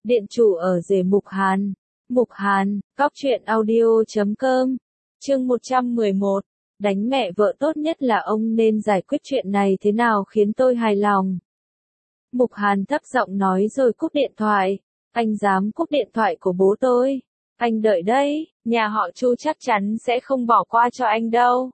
Điện chủ ở rể Mục Hàn. Mục Hàn, cóc truyện audio.com. Chương 111. Đánh mẹ vợ tốt nhất là ông nên giải quyết chuyện này thế nào khiến tôi hài lòng. Mục Hàn thấp giọng nói rồi cúp điện thoại. Anh dám cúp điện thoại của bố tôi. Anh đợi đấy, nhà họ Chu chắc chắn sẽ không bỏ qua cho anh đâu.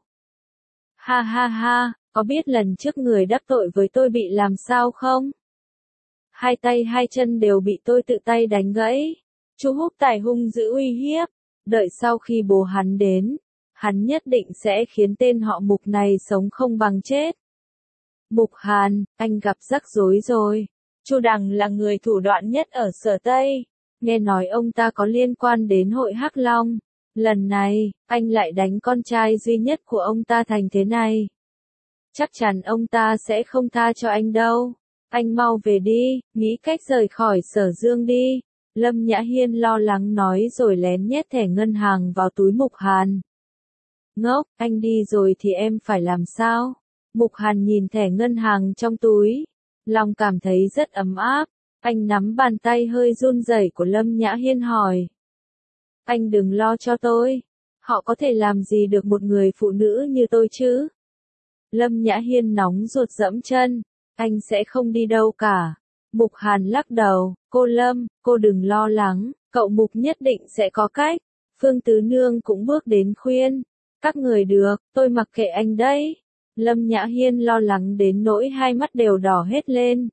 Ha ha ha, có biết lần trước người đắc tội với tôi bị làm sao không? Hai tay hai chân đều bị tôi tự tay đánh gãy. Chu Húc Tài hung dữ uy hiếp. Đợi sau khi bố hắn đến, hắn nhất định sẽ khiến tên họ Mục này sống không bằng chết. Mục Hàn, anh gặp rắc rối rồi. Chu Đằng là người thủ đoạn nhất ở Sở Tây. Nghe nói ông ta có liên quan đến hội Hắc Long. Lần này, anh lại đánh con trai duy nhất của ông ta thành thế này. Chắc chắn ông ta sẽ không tha cho anh đâu. Anh mau về đi, nghĩ cách rời khỏi Sở Dương đi. Lâm Nhã Hiên lo lắng nói rồi lén nhét thẻ ngân hàng vào túi Mục Hàn. Ngốc, anh đi rồi thì em phải làm sao? Mục Hàn nhìn thẻ ngân hàng trong túi. Lòng cảm thấy rất ấm áp. Anh nắm bàn tay hơi run rẩy của Lâm Nhã Hiên hỏi. Anh đừng lo cho tôi. Họ có thể làm gì được một người phụ nữ như tôi chứ? Lâm Nhã Hiên nóng ruột dẫm chân. Anh sẽ không đi đâu cả. Mục Hàn lắc đầu. Cô Lâm, cô đừng lo lắng. Cậu Mục nhất định sẽ có cách. Phương Tứ Nương cũng bước đến khuyên. Các người được, tôi mặc kệ anh đấy. Lâm Nhã Hiên lo lắng đến nỗi hai mắt đều đỏ hết lên.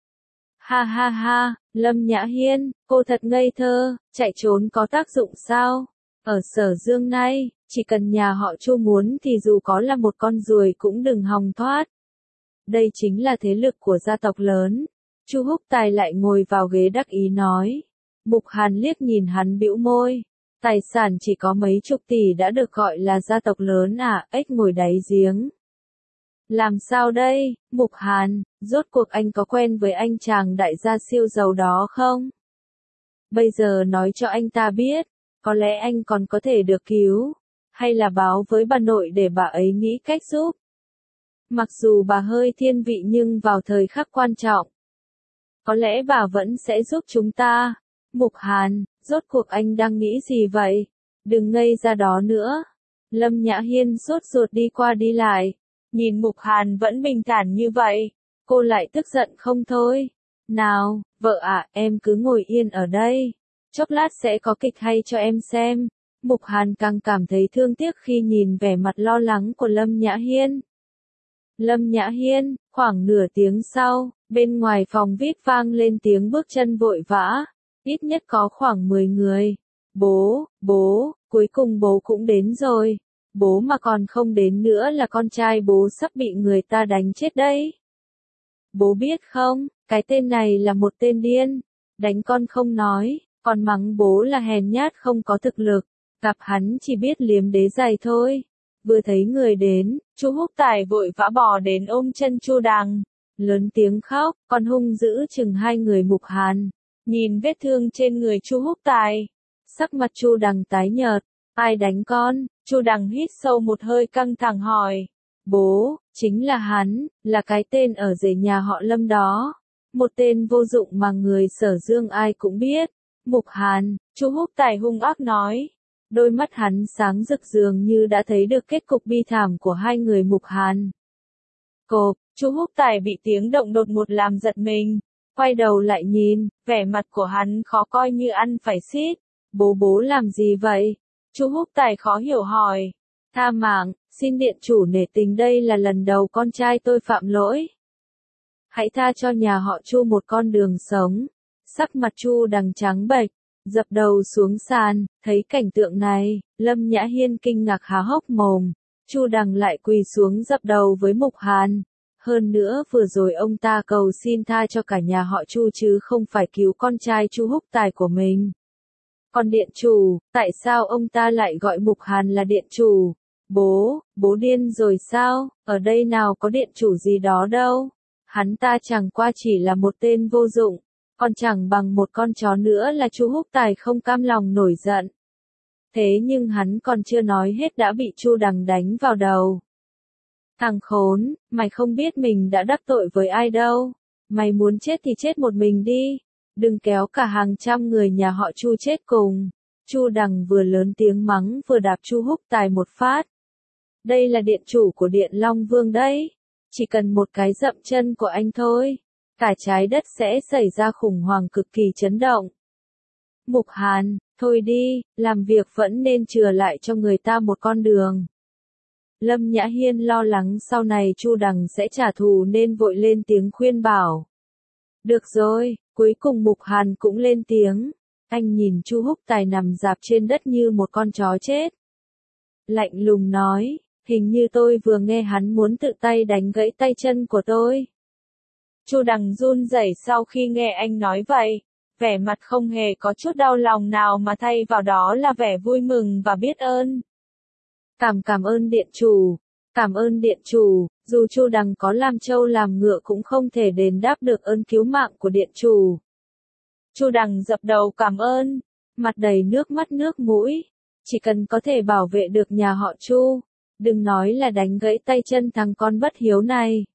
Ha ha ha, Lâm Nhã Hiên, cô thật ngây thơ, chạy trốn có tác dụng sao? Ở Sở Dương này, chỉ cần nhà họ Chu muốn thì dù có là một con ruồi cũng đừng hòng thoát. Đây chính là thế lực của gia tộc lớn. Chu Húc Tài lại ngồi vào ghế đắc ý nói. Mục Hàn liếc nhìn hắn bĩu môi. Tài sản chỉ có mấy chục tỷ đã được gọi là gia tộc lớn à, ếch ngồi đáy giếng. Làm sao đây, Mục Hàn, rốt cuộc anh có quen với anh chàng đại gia siêu giàu đó không? Bây giờ nói cho anh ta biết, có lẽ anh còn có thể được cứu, hay là báo với bà nội để bà ấy nghĩ cách giúp. Mặc dù bà hơi thiên vị nhưng vào thời khắc quan trọng, có lẽ bà vẫn sẽ giúp chúng ta. Mục Hàn, rốt cuộc anh đang nghĩ gì vậy? Đừng ngây ra đó nữa. Lâm Nhã Hiên sốt ruột đi qua đi lại. Nhìn Mục Hàn vẫn bình thản như vậy, cô lại tức giận không thôi. Nào, vợ ạ, em cứ ngồi yên ở đây. Chốc lát sẽ có kịch hay cho em xem. Mục Hàn càng cảm thấy thương tiếc khi nhìn vẻ mặt lo lắng của Lâm Nhã Hiên. Lâm Nhã Hiên, khoảng nửa tiếng sau, bên ngoài phòng VIP vang lên tiếng bước chân vội vã. Ít nhất có khoảng 10 người. Bố, cuối cùng bố cũng đến rồi. Bố mà còn không đến nữa là con trai bố sắp bị người ta đánh chết đấy. Bố biết không, cái tên này là một tên điên. Đánh con không nói, còn mắng bố là hèn nhát không có thực lực. Gặp hắn chỉ biết liếm đế giày thôi. Vừa thấy người đến, Chu Húc Tài vội vã bò đến ôm chân Chu Đằng. Lớn tiếng khóc, còn hung dữ chừng hai người Mục Hàn. Nhìn vết thương trên người Chu Húc Tài. Sắc mặt Chu Đằng tái nhợt. Ai đánh con? Chu Đằng hít sâu một hơi căng thẳng hỏi. Bố, chính là hắn, là cái tên ở rể nhà họ Lâm đó. Một tên vô dụng mà người Sở Dương ai cũng biết. Mục Hàn, Chu Húc Tài hung ác nói. Đôi mắt hắn sáng rực dường như đã thấy được kết cục bi thảm của hai người Mục Hàn. Cộp, Chu Húc Tài bị tiếng động đột ngột làm giật mình. Quay đầu lại nhìn, vẻ mặt của hắn khó coi như ăn phải xít. Bố làm gì vậy? Chu Húc Tài khó hiểu hỏi. Tha mạng, xin điện chủ nể tình đây là lần đầu con trai tôi phạm lỗi. Hãy tha cho nhà họ Chu một con đường sống. Sắc mặt Chu Đằng trắng bệch, dập đầu xuống sàn, thấy cảnh tượng này, Lâm Nhã Hiên kinh ngạc há hốc mồm. Chu Đằng lại quỳ xuống dập đầu với Mục Hàn. Hơn nữa vừa rồi ông ta cầu xin tha cho cả nhà họ Chu chứ không phải cứu con trai Chu Húc Tài của mình. Còn điện chủ, tại sao ông ta lại gọi Mục Hàn là điện chủ? Bố điên rồi sao? Ở đây nào có điện chủ gì đó đâu. Hắn ta chẳng qua chỉ là một tên vô dụng, còn chẳng bằng một con chó nữa là Chu Húc Tài không cam lòng nổi giận. Thế nhưng hắn còn chưa nói hết đã bị Chu Đằng đánh vào đầu. Thằng khốn, mày không biết mình đã đắc tội với ai đâu. Mày muốn chết thì chết một mình đi. đừng kéo cả hàng trăm người nhà họ Chu chết cùng. Chu Đằng vừa lớn tiếng mắng vừa đạp Chu Húc Tài một phát. Đây là điện chủ của Điện Long Vương đấy. Chỉ cần một cái dậm chân của anh thôi, cả trái đất sẽ xảy ra khủng hoảng cực kỳ chấn động. Mục Hàn, thôi đi, làm việc vẫn nên chừa lại cho người ta một con đường. Lâm Nhã Hiên lo lắng sau này Chu Đằng sẽ trả thù nên vội lên tiếng khuyên bảo. Được rồi, cuối cùng Mục Hàn cũng lên tiếng. Anh nhìn Chu Húc Tài nằm rạp trên đất như một con chó chết. Lạnh lùng nói, hình như tôi vừa nghe hắn muốn tự tay đánh gãy tay chân của tôi. Chu Đằng run rẩy sau khi nghe anh nói vậy, vẻ mặt không hề có chút đau lòng nào mà thay vào đó là vẻ vui mừng và biết ơn. Cảm ơn điện chủ, cảm ơn điện chủ, dù Chu Đằng có làm trâu làm ngựa cũng không thể đền đáp được ơn cứu mạng của điện chủ. Chu Đằng dập đầu cảm ơn, mặt đầy nước mắt nước mũi, chỉ cần có thể bảo vệ được nhà họ Chu, đừng nói là đánh gãy tay chân thằng con bất hiếu này.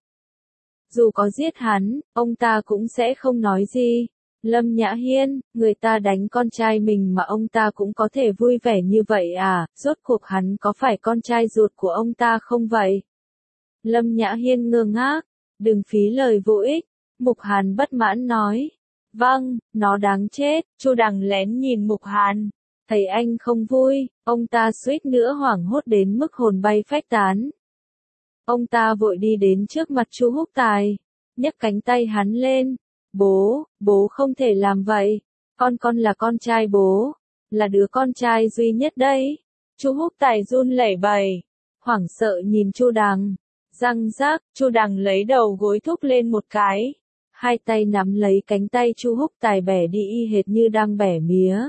Dù có giết hắn, ông ta cũng sẽ không nói gì. Lâm Nhã Hiên, người ta đánh con trai mình mà ông ta cũng có thể vui vẻ như vậy à, rốt cuộc hắn có phải con trai ruột của ông ta không vậy? Lâm Nhã Hiên ngơ ngác, đừng phí lời vô ích, Mục Hàn bất mãn nói. Vâng, nó đáng chết, Chu Đằng lén nhìn Mục Hàn, thấy anh không vui, ông ta suýt nữa hoảng hốt đến mức hồn bay phách tán. Ông ta vội đi đến trước mặt Chu Húc Tài, nhấc cánh tay hắn lên. Bố không thể làm vậy. Con là con trai bố, là đứa con trai duy nhất đấy. Chu Húc Tài run lẩy bẩy, hoảng sợ nhìn Chu Đằng. Răng rác, Chu Đằng lấy đầu gối thúc lên một cái. Hai tay nắm lấy cánh tay Chu Húc Tài bẻ đi y hệt như đang bẻ mía.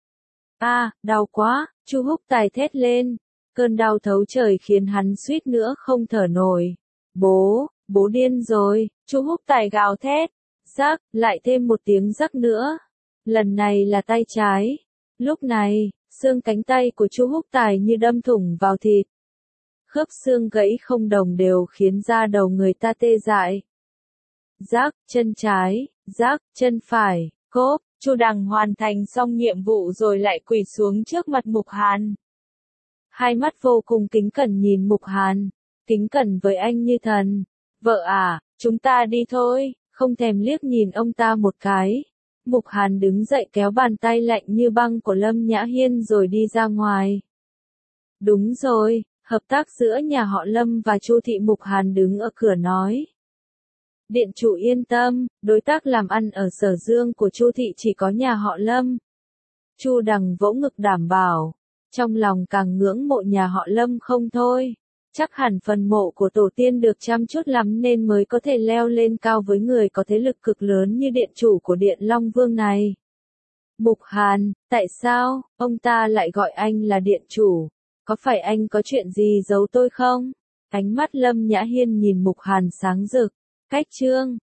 Đau quá, Chu Húc Tài thét lên. Cơn đau thấu trời khiến hắn suýt nữa không thở nổi. Bố điên rồi, Chu Húc Tài gào thét. Rắc, lại thêm một tiếng rắc nữa. Lần này là tay trái. Lúc này, xương cánh tay của Chu Húc Tài như đâm thủng vào thịt. Khớp xương gãy không đồng đều khiến da đầu người ta tê dại. Rắc, chân trái, rắc, chân phải, cốp, Chu Đằng hoàn thành xong nhiệm vụ rồi lại quỳ xuống trước mặt Mục Hàn. Hai mắt vô cùng kính cẩn nhìn Mục Hàn, kính cẩn với anh như thần. Vợ à, chúng ta đi thôi. Không thèm liếc nhìn ông ta một cái. Mục Hàn đứng dậy kéo bàn tay lạnh như băng của Lâm Nhã Hiên rồi đi ra ngoài. Đúng rồi, hợp tác giữa nhà họ Lâm và Chu thị. Mục Hàn đứng ở cửa nói. Điện chủ yên tâm, đối tác làm ăn ở Sở Dương của Chu thị chỉ có nhà họ Lâm. Chu Đằng vỗ ngực đảm bảo, trong lòng càng ngưỡng mộ nhà họ Lâm không thôi. Chắc hẳn phần mộ của tổ tiên được chăm chút lắm nên mới có thể leo lên cao với người có thế lực cực lớn như điện chủ của Điện Long Vương này. Mục Hàn, tại sao, ông ta lại gọi anh là điện chủ? Có phải anh có chuyện gì giấu tôi không? Ánh mắt Lâm Nhã Hiên nhìn Mục Hàn sáng rực. Cách chương